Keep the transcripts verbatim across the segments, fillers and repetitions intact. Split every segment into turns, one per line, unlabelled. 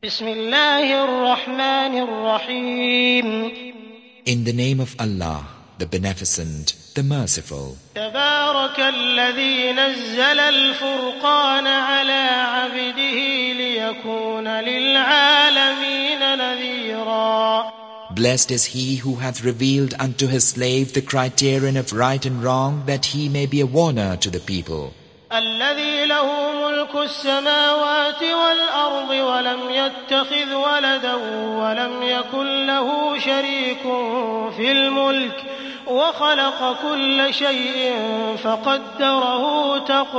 بسم الله الرحمن الرحيم.
In the name of Allah, the Beneficent, the Merciful.
تبارك الذي نزل الفرقان على عبده ليكون للعالمين نذيرا.
Blessed is he who hath revealed unto his slave the criterion of right and wrong, that he may be a warner to the people.
الذي له ملك السماوات والأرض ولم يتخذ ولدا ولم يكن له شريك في الملك وخلق كل شيء فقدره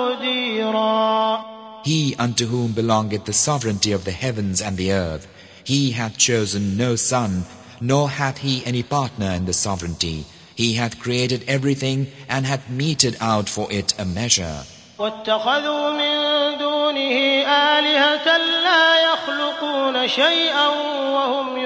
تقديرا.
He unto whom belongeth the sovereignty of the heavens and the earth, he hath chosen no son, nor hath he any partner in the sovereignty. He hath created everything and hath meted out for it a measure.
واتخذوا من دونه آلهة لا يخلقون شيئا وهم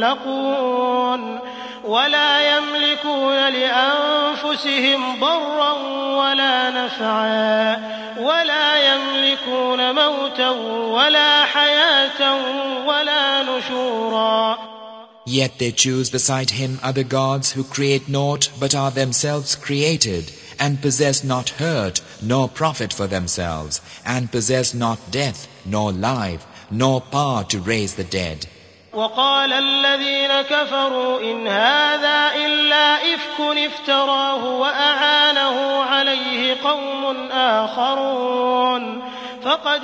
يخلقون ولا يملكون لأنفسهم ضرا ولا نفعا ولا يملكون موتا ولا حياة ولا نشورا.
Yet they choose beside him other gods who create naught but are themselves created, and possess not hurt nor profit for themselves, and possess not death nor life, nor power to raise the dead.
وقال الذين كفروا إن هذا إلا إفك افتراه وأعانه عليه قوم آخرون فقد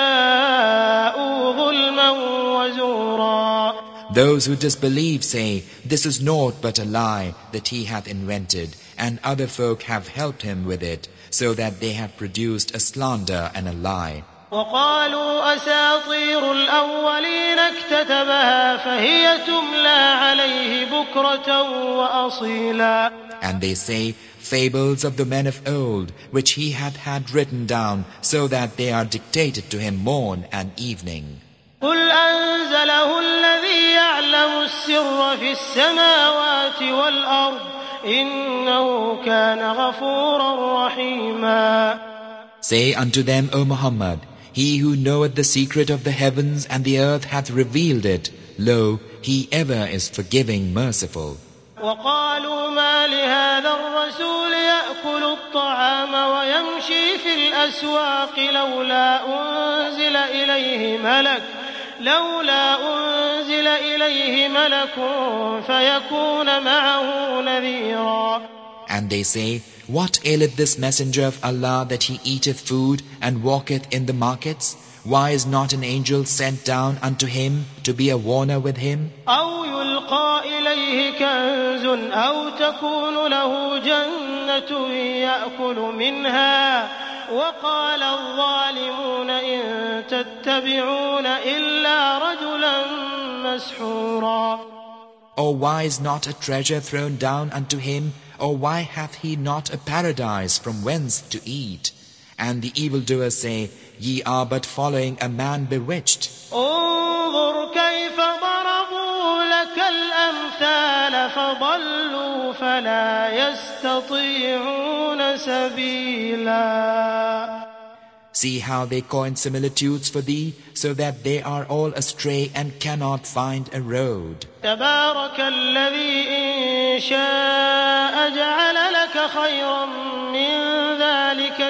جاءوا ظلما وزورا.
Those who disbelieve say, this is naught but a lie that he hath invented, and other folk have helped him with it, so that they have produced a slander and a lie.
وقالوا أساطير الأولين اكتتبها فهي تملى عليه بكرة وأصيلا.
And they say, fables of the men of old, which he hath had written down, so that they are dictated to him morn and evening.
قل أنزله الذي يعلم السر في السماوات والأرض إنه كان غفورا رحيما.
Say unto them, O Muhammad, he who knoweth the secret of the heavens and the earth hath revealed it. Lo, he ever is forgiving, merciful.
وقالوا ما لهذا الرسول يأكل الطعام ويمشي في الأسواق لولا أنزل إليه ملك لولا أنزل إليه ملك فيكون معه نذيرا.
And they say, what aileth this messenger of Allah that he eateth food and walketh in the markets? Why is not an angel sent down unto him to be a warner with him?
أو يلقى إليه كنز أو تكون له جنة يأكل منها وقال الظالمون إن تتبعون إلا رجلا مسحورا.
Or why is not a treasure thrown down unto him? Or why hath he not a paradise from whence to eat? And the evildoers say, ye are but following a man bewitched.
انظر كيف ضربوا لك الأمثال فضلوا فلا يستطيعون سبيلا.
See how they coin similitudes for thee, so that they are all astray and cannot find a road.
تبارك الذي إن شاء جعل لك خيرا من ذلك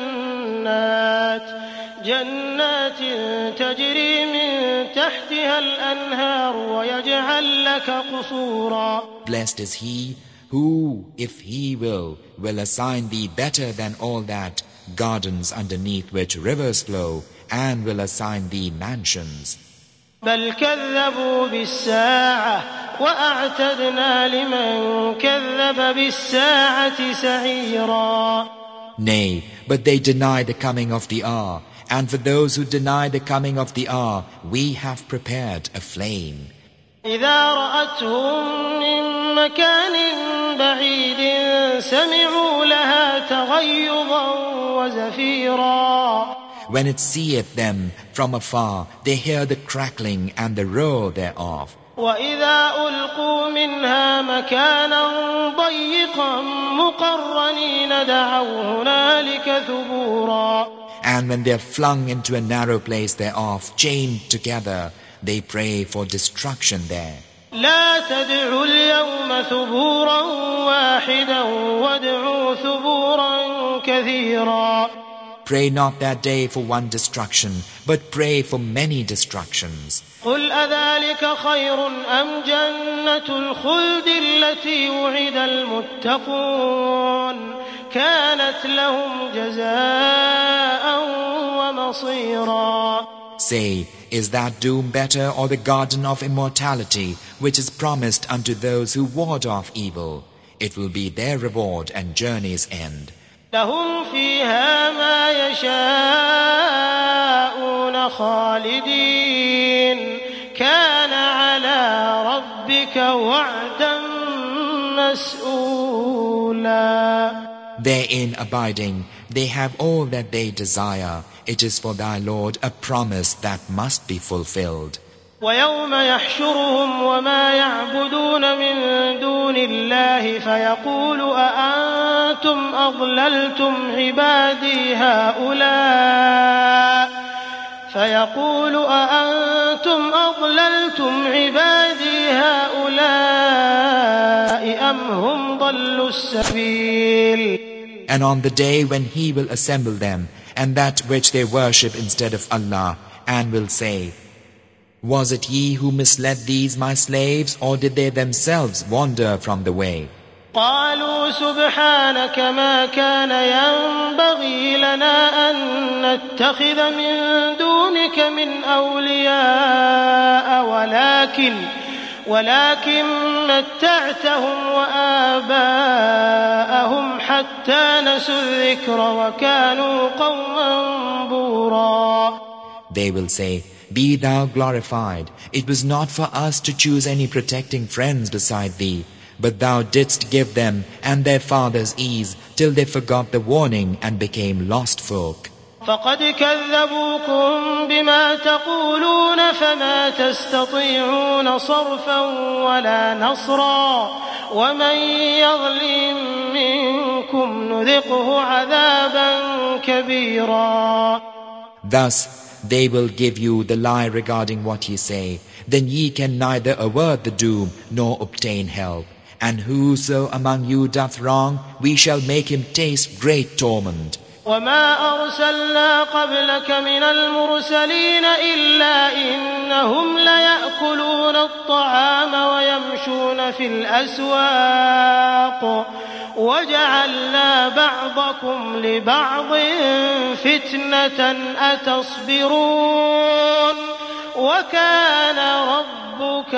جنات جنات تجري من تحتها الأنهار ويجعل لك قصورا.
Blessed is he who, if he will, will assign thee better than all that, gardens underneath which rivers flow, and will assign thee mansions.
بل كذبوا بالساعة وأعتدنا لمن كذب بالساعة سعيرا.
Nay, but they deny the coming of the hour, and for those who deny the coming of the hour, we have prepared a flame.
إذا رأتهم من مكان بعيد سمعوا لها تغيظا وزفيرا.
When it seeth them from afar, they hear the crackling and the roar thereof.
وإذا ألقوا منها مكانا ضيقا مقرنين دعوا هنالك ثبورا.
And when they are flung into a narrow place thereof, chained together, They pray for destruction there.
لا تدعوا اليوم ثبورا واحدا وادعوا ثبورا كثيرا.
Pray not that day for one destruction, but pray for many destructions.
قل أذلك خير أم جنة الخلد التي وعد المتقون كانت لهم جزاء ومصيرا.
Say, is that doom better, or the garden of immortality, which is promised unto those who ward off evil? It will be their reward and journey's end.
لهم فيها ما يشاءون خالدين كان على ربك وعدا مسئولا.
Therein abiding, they have all that they desire. It is for thy Lord a promise that must be fulfilled.
ويوم يحشرهم وما يعبدون من دون الله فيقول أأنتم أضللتم عبادي هؤلاء فيقول أأنتم أضللتم عبادي هؤلاء أم هم ضلوا السبيل.
And on the day when he will assemble them, and that which they worship instead of Allah, and will say, was it ye who misled these my slaves, or did they themselves wander from the way?
قالوا سبحانك ما كان ينبغي لنا أن نتخذ من دونك من أولياء ولكن ولكن متعتهم وآباءهم حتى نسوا الذكر وكانوا قوما بورا.
They will say, be thou glorified. It was not for us to choose any protecting friends beside thee, but thou didst give them and their fathers ease till they forgot the warning and became lost folk.
فقد كذبوكم بما تقولون فما تستطيعون صرفا ولا نصرا ومن يظلم منكم نذقه عذابا كبيرا.
Thus they will give you the lie regarding what ye say. Then ye can neither avert the doom nor obtain help. And whoso among you doth wrong, we shall make him taste great torment.
وما أرسلنا قبلك من المرسلين إلا إنهم ليأكلون الطعام ويمشون في الأسواق وجعلنا بعضكم لبعض فتنة أتصبرون وكان ربك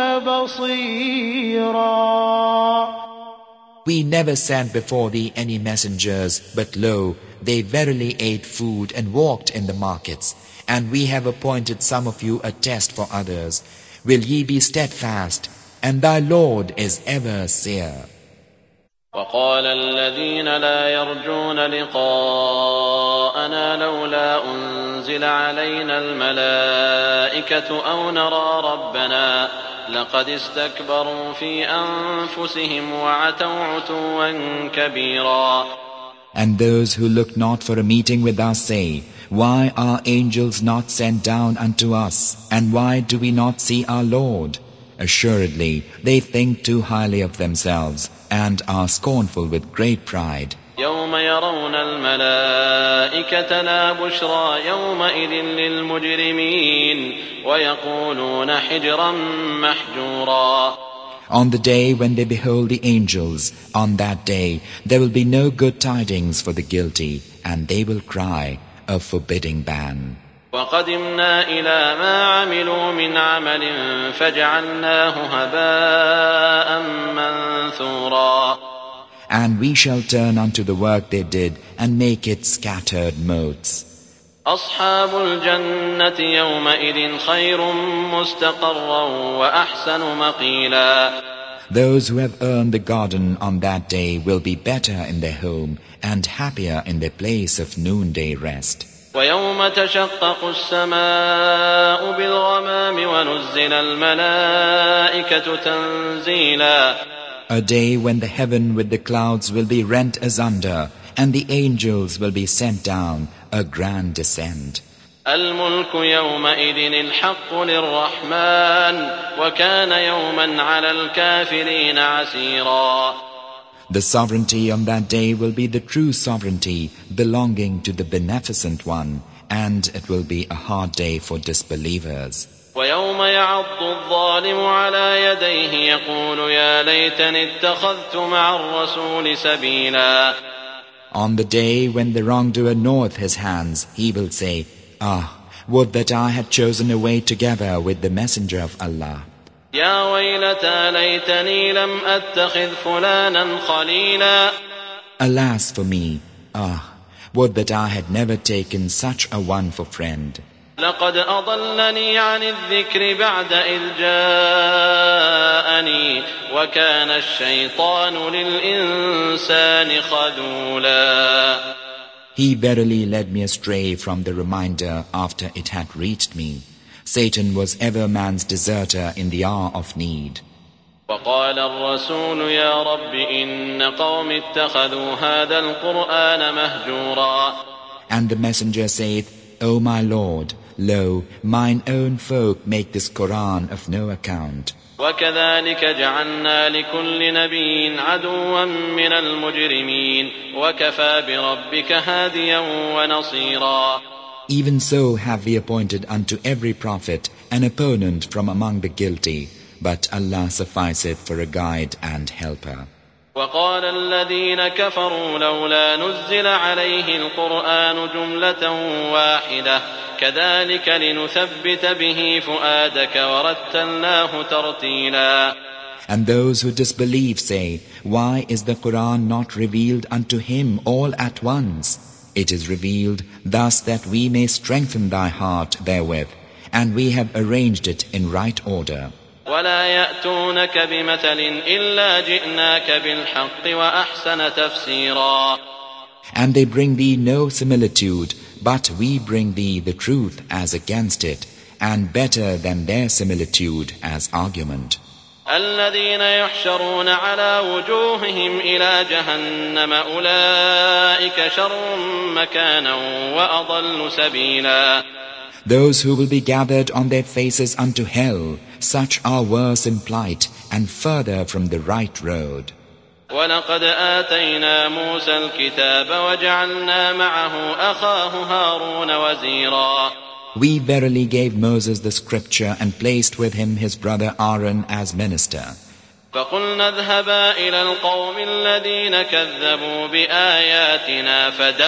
بصيرا.
We never sent before thee any messengers, but lo, they verily ate food and walked in the markets. And we have appointed some of you a test for others. Will ye be steadfast? And thy Lord is ever seer.
وقال الذين لا يرجون لقاءنا لولا أنزل علينا الملائكة أو نرى ربنا لقد استكبروا في أنفسهم وعتوا عتوا كبيرا.
And those who look not for a meeting with us say, why are angels not sent down unto us? And why do we not see our Lord? Assuredly, they think too highly of themselves and are scornful with great pride.
يوم يرون الملائكة لا بشرى يومئذ للمجرمين ويقولون حجرا محجورا.
On the day when they behold the angels, on that day there will be no good tidings for the guilty, and they will cry, a forbidding ban.
وقدمنا إلى ما عملوا من عمل فجعلناه هباء منثورا.
And we shall turn unto the work they did and make it scattered motes.
أصحاب الجنة يومئذ خير مستقرا وأحسن مقيلا.
Those who have earned the garden on that day will be better in their home and happier in their place of noonday rest.
ويوم تشقق السماء بالغمام ونزل الملائكة تنزيلا.
A day when the heaven with the clouds will be rent asunder, and the angels will be sent down, a grand descent.
الملك يومئذ الحق للرحمن وكان يوما على الكافرين عسيرا.
The sovereignty on that day will be the true sovereignty belonging to the Beneficent One, and it will be a hard day for disbelievers.
ويوم يعض الظالم على يديه يقول يا ليتني اتخذت مع الرسول سبيلا.
On the day when the wrongdoer knoweth his hands, he will say, Ah, would that I had chosen a way together with the Messenger of Allah.
يا ويلتى ليتني لم أتخذ فلانا خليلا.
Alas for me, ah, would that I had never taken such a one for friend.
لقد أضلني عن الذكر بعد إذ جاءني وكان الشيطان للإنسان خذولا.
He verily led me astray from the reminder after it had reached me. Satan was ever man's deserter in the hour of need.
وقال الرسول يا رب إن قوم اتخذوا هذا القرآن مهجورا.
And the messenger saith, O my Lord, lo, mine own folk make this Quran of no account.
وكذلك جعلنا لكل نبي عدوا من المجرمين وكفى بربك هاديا ونصيرا.
Even so have we appointed unto every prophet an opponent from among the guilty, but Allah sufficeth for a guide and helper.
وقال الذين كفروا لولا نزل عليه القرآن جملة واحدة كذلك لنثبت به فؤادك ورتلناه ترتيلا.
And those who disbelieve say, Why is the Quran not revealed unto him all at once? It is revealed thus that we may strengthen thy heart therewith, and we have arranged it in right order.
ولا يأتونك بمثل إلا جئناك بالحق وأحسن تفسيرا.
And they bring thee no similitude, but we bring thee the truth as against it, and better than their similitude as argument.
الذين يحشرون على وجوههم إلى جهنم أولئك شر مكانا وأضل سبيلا.
Those who will be gathered on their faces unto hell, such are worse in plight and further from the right road.
ولقد آتينا موسى الكتاب وجعلنا معه أخاه هارون وزيرا.
We verily gave Moses the scripture and placed with him his brother Aaron as minister.
فقلنا اذهبا إلى القوم الذين كذبوا بآياتنا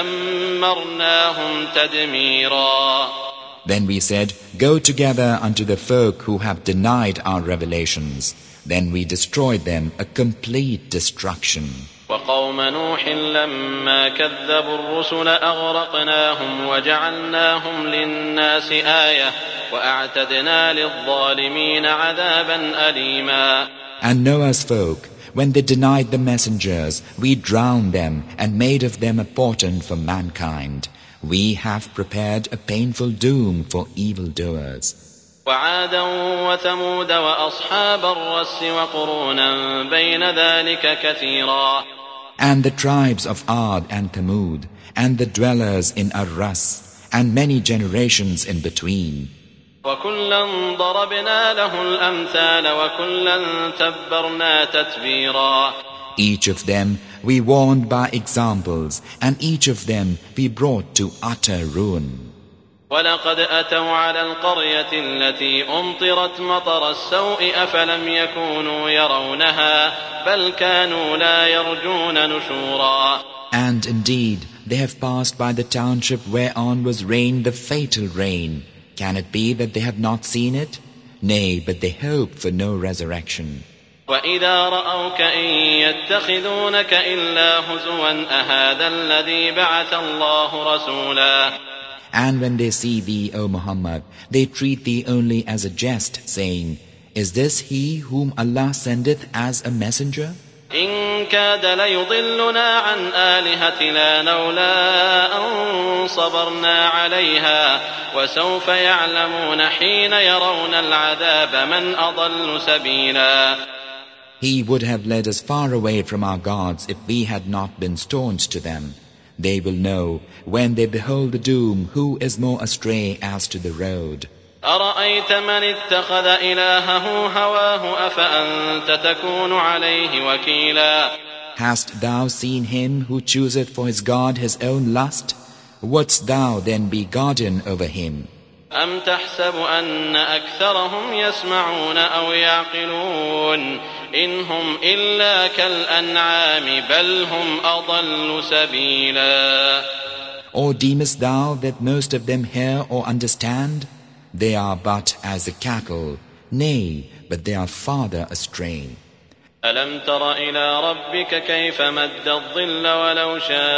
فدمرناهم تدميرا.
Then we said, Go together unto the folk who have denied our revelations. Then we destroyed them a complete destruction.
وقوم نوح لما كذبوا الرسل أغرقناهم وجعلناهم للناس آية وأعتدنا للظالمين عذابا أليما.
And Noah's folk, when they denied the messengers, we drowned them and made of them a portent for mankind. We have prepared a painful doom for evildoers.
وعادا وثمود وأصحاب الرس وقرونا بين ذلك كثيرا.
And the tribes of Ad and Thamud, and the dwellers in Ar-Ras, and many generations in between.
وكلا ضربنا له الأمثال وكلا تبرنا تتبيرا.
Each of them we warned by examples, and each of them we brought to utter ruin.
ولقد أتوا على القرية التي أمطرت مطر السوء أفلم يكونوا يرونها بل كانوا لا يرجون نشورا.
And indeed they have passed by the township whereon was rained the fatal rain. Can it be that they have not seen it? Nay, but they hope for no resurrection.
وإذا رأوك إن يتخذونك إلا هزوا أهذا الذي بعث الله رسولا.
And when they see thee, O Muhammad, they treat thee only as a jest, saying, Is this he whom Allah sendeth as a messenger?
إن كاد ليضلنا عن آلهتنا لولا أن صبرنا عليها وسوف يعلمون حين يرون العذاب من أضل سبيلا.
He would have led us far away from our gods if we had not been staunch to them. They will know, when they behold the doom, who is more astray as to the road.
أرأيت من اتخذ إلهه هواه أفأنت تكون عليه وكيلا.
Hast thou seen him who chooseth for his God his own lust? Wouldst thou then be guardian over him?
أم تحسب أن أكثرهم يسمعون أو يعقلون إن هم إلا كالأنعام بل هم أضل سبيلا.
Or deemest thou that most of them hear or understand? They are but as the cattle, nay, but they are farther astray.
ألم تر إلى ربك كيف مد الظل ولو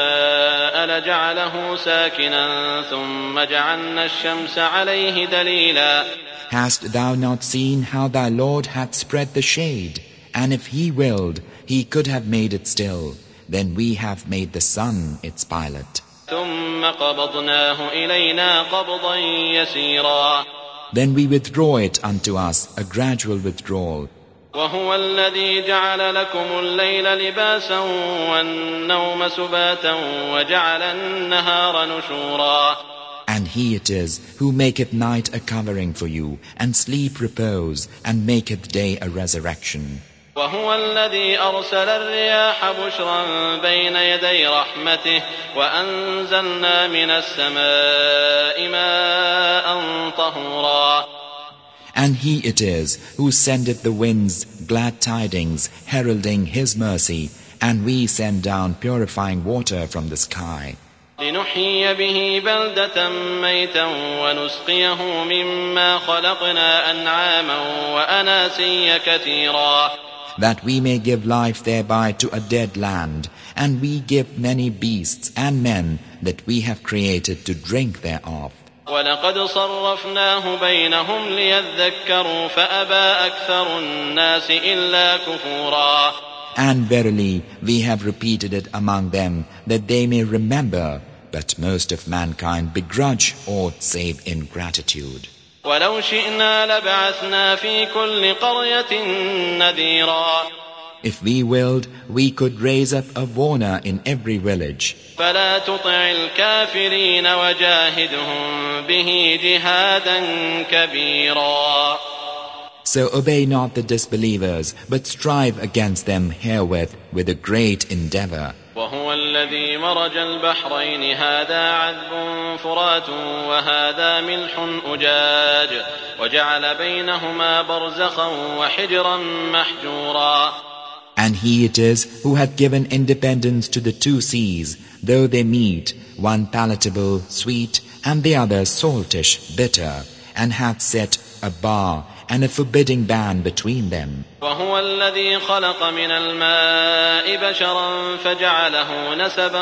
شاء لجعله ساكنا ثم جعلنا الشمس عليه دليلا.
Hast thou not seen how thy Lord hath spread the shade? And if he willed, he could have made it still. Then we have made the sun its pilot.
ثم قبضناه إلينا قبضا يسيرا.
Then we withdraw it unto us, a gradual withdrawal.
وهو الذي جعل لكم الليل لباسا والنوم سباتا وجعل النهار نشورا.
And he it is who maketh night a covering for you, and sleep repose, and maketh day a resurrection.
وهو الذي أرسل الرياح بشرا بين يدي رحمته وأنزلنا من السماء ماء طهورا.
And he it is who sendeth the winds glad tidings, heralding his mercy, and we send down purifying water from the sky.
لنحيي به بلدة ميتا ونسقيه مما خلقنا أنعاما وأناسيا كثيرا.
That we may give life thereby to a dead land, and we give many beasts and men that we have created to drink thereof.
ولقد صرفناه بينهم ليذكروا فأبى أكثر الناس إلا كفورا.
And verily, we have repeated it among them, that they may remember, but most of mankind begrudge aught save ingratitude.
ولو شئنا لبعثنا في كل قرية نذيرا.
If we willed, we could raise up a warner in every village.
فلا تطع الكافرين وجاهدهم به جهادا كبيرا.
So obey not the disbelievers, but strive against them herewith with a great endeavor.
وهو الذي مرج البحرين هذا عذب فرات وهذا ملح أجاج وجعل بينهما برزخا وحجرا محجورا.
And he it is who hath given independence to the two seas, though they meet, one palatable, sweet, and the other saltish, bitter, and hath set a bar and a forbidding ban between them.
وهو الذي خلق من الماء بشرا فجعله نسبا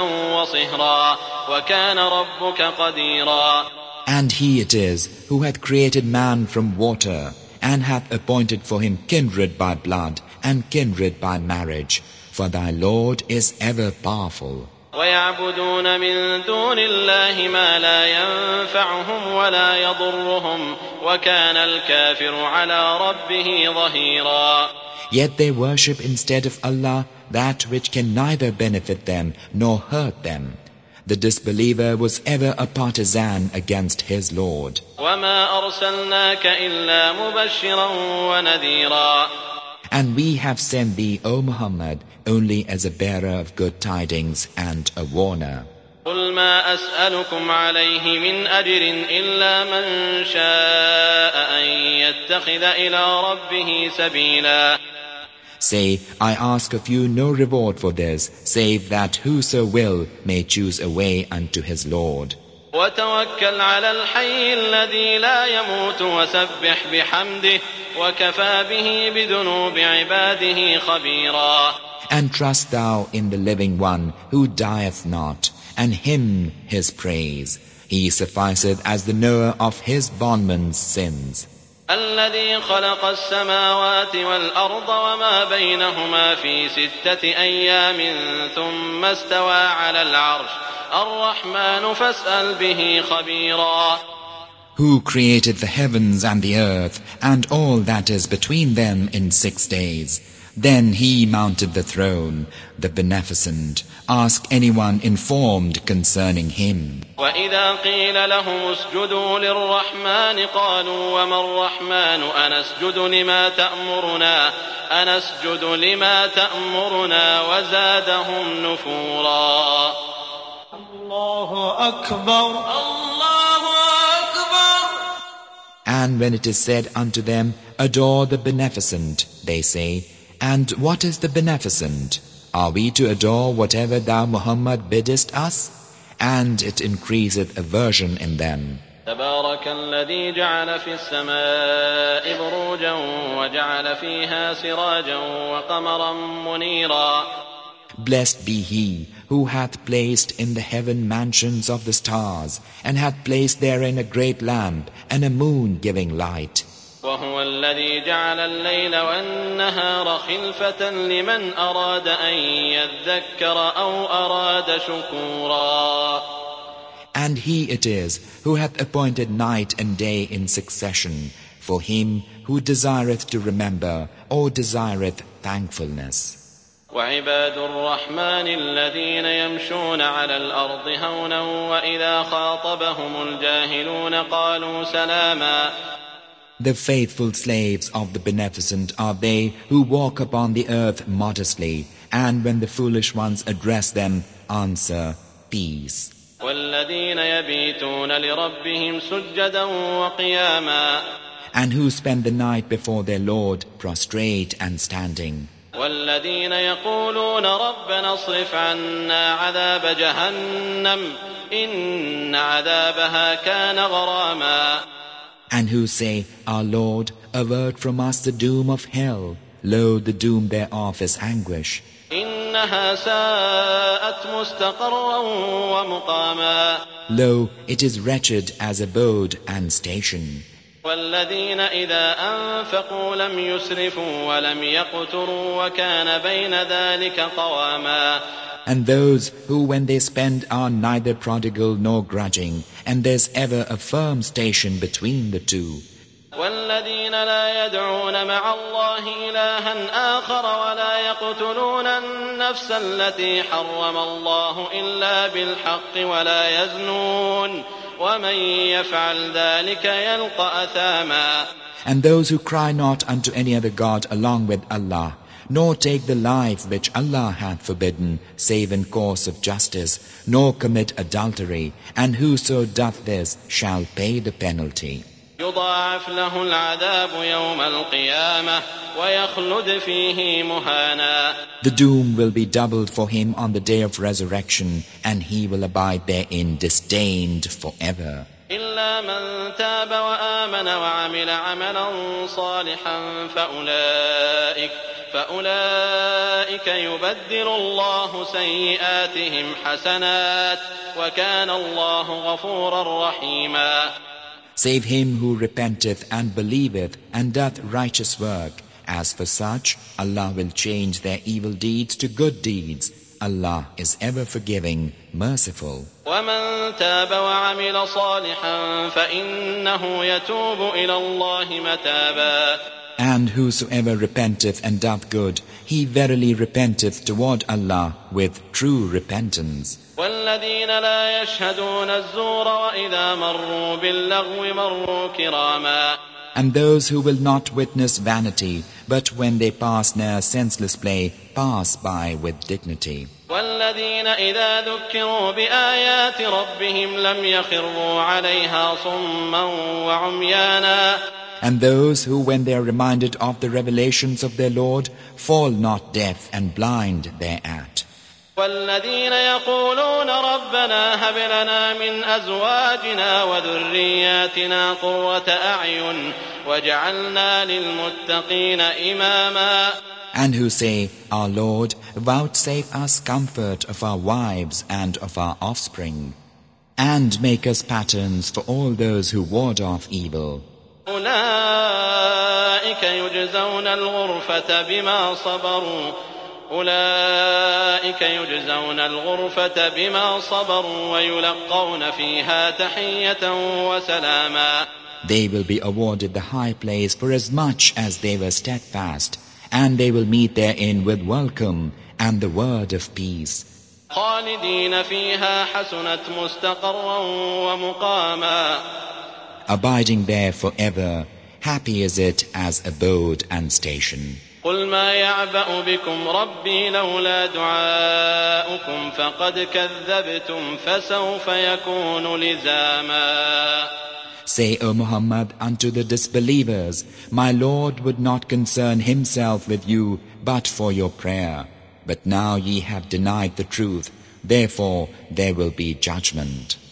وصهرا وكان ربك قديرا.
And he it is who hath created man from water, and hath appointed for him kindred by blood and kindred by marriage, for thy Lord is ever powerful.
ويعبدون من دون الله ما لا ينفعهم ولا يضرهم وكان الكافر على ربه ظهيرا.
Yet they worship instead of Allah that which can neither benefit them nor hurt them. The disbeliever was ever a partisan against his Lord.
وما أرسلناك إلا مبشرا ونذيرا.
And we have sent thee, O Muhammad, only as a bearer of good tidings and a warner.
قل ما أسألكم عليه من أجر إلا من شاء أن يتخذ إلى ربه سبيلا.
Say, I ask of you no reward for this, save that whoso will may choose a way unto his Lord.
وتوكل على الحي الذي لا يموت وسبح بحمده وكفى به بذنوب عباده خبيرا.
And trust thou in the living one who dieth not, and him his praise. He sufficeth as the knower of his bondman's sins.
الذي خلق السماوات والأرض وما بينهما في ستة أيام ثم استوى على العرش الرحمن فاسأل به خبيرا.
Who created the heavens and the earth and all that is between them in six days. Then he mounted the throne, the Beneficent. Ask anyone informed concerning him.
وَإِذَا قِيلَ لَهُمُ اسْجُدُوا لِلرَّحْمَنِ قَالُوا وَمَا الرَّحْمَنُ أَنَسْجُدُ لِمَا تَأْمُرُنَا أَنَسْجُدُ لِمَا تَأْمُرُنَا وَزَادَهُمْ نُفُورًا.
الله أكبر الله أكبر.
And when it is said unto them, adore the Beneficent, they say, and what is the Beneficent? Are we to adore whatever thou, Muhammad, biddest us? And it increaseth aversion in them.
تبارك الذي جعل في السماء بروجا وجعل فيها سراجا وقمرا منيرا.
Blessed be he who hath placed in the heaven mansions of the stars, and hath placed therein a great lamp and a moon giving light.
وهو الذي جعل الليل والنهار خلفة لمن أراد أن يذكر أو أراد شكورا.
And he it is who hath appointed night and day in succession for him who desireth to remember or desireth thankfulness.
وعباد الرحمن الذين يمشون على الأرض هونا وإذا خاطبهم الجاهلون قالوا سلاما.
The faithful slaves of the Beneficent are they who walk upon the earth modestly, and when the foolish ones address them, answer, peace.
والذين يبيتون لربهم سجدا وقياما.
And who spend the night before their Lord, prostrate and standing.
والذين يقولون ربنا اصرف عنا عذاب جهنم إن عذابها كان غراما.
And who say, our Lord, avert from us the doom of hell. Lo, the doom thereof is anguish.
إنها ساءت مستقرا ومقاما.
Lo, it is wretched as abode and station.
والذين إذا أنفقوا لم يسرفوا ولم يقتروا وكان بين ذلك قواما.
And those who when they spend are neither prodigal nor grudging, and there's ever a firm station between the two.
والذين لا يدعون مع الله إلها آخر ولا يقتلون النفس التي حرم الله إلا بالحق ولا يزنون ومن يفعل ذلك يلقى أثاما.
And those who cry not unto any other God along with Allah, nor take the life which Allah hath forbidden, save in course of justice, nor commit adultery, and whoso doth this shall pay the penalty.
يضاعف له العذاب يوم القيامة ويخلد فيه مهانا.
The doom will be doubled for him on the day of resurrection, and he will abide therein disdained forever.
إلا من تاب وآمن وعمل عملا صالحا فأولئك فأولئك يبدل الله سيئاتهم حسنات وكان الله غفورا رحيما.
Save him who repenteth and believeth and doth righteous work. As for such, Allah will change their evil deeds to good deeds. Allah is ever forgiving, merciful.
ومن تاب وعمل صالحا فإنه يتوب إلى الله متابا.
And whosoever repenteth and doth good, he verily repenteth toward Allah with true repentance.
والذين لا يشهدون الزور وإذا مروا باللغو مروا كراما.
And those who will not witness vanity, but when they pass near senseless play, pass by with dignity.
والذين إذا ذكروا بآيات ربهم لم يخروا عليها صما وعميانا.
And those who, when they are reminded of the revelations of their Lord, fall not deaf and blind thereat.
والذين يقولون ربنا هب لنا من أزواجنا وذرياتنا قرة أعين وجعلنا للمتقين إماما.
And who say, our Lord, vouchsafe us comfort of our wives and of our offspring, and make us patterns for all those who ward off evil.
أولئك يجزون الغرفة بما صبروا أولئك يجزون الغرفة بما صبروا ويلقون فيها تحية وسلاما.
They will be awarded the high place for as much as they were steadfast, and they will meet therein with welcome and the word of peace.
خالدين فيها حسنت مستقرا ومقاما.
Abiding there forever, happy is it as abode and station.
قل ما يعبأ بكم ربي لولا دعاؤكم فقد كذبتم فسوف يكون لزاما.
Say, O Muhammad, unto the disbelievers, my Lord would not concern himself with you but for your prayer. But now ye have denied the truth, therefore there will be judgment.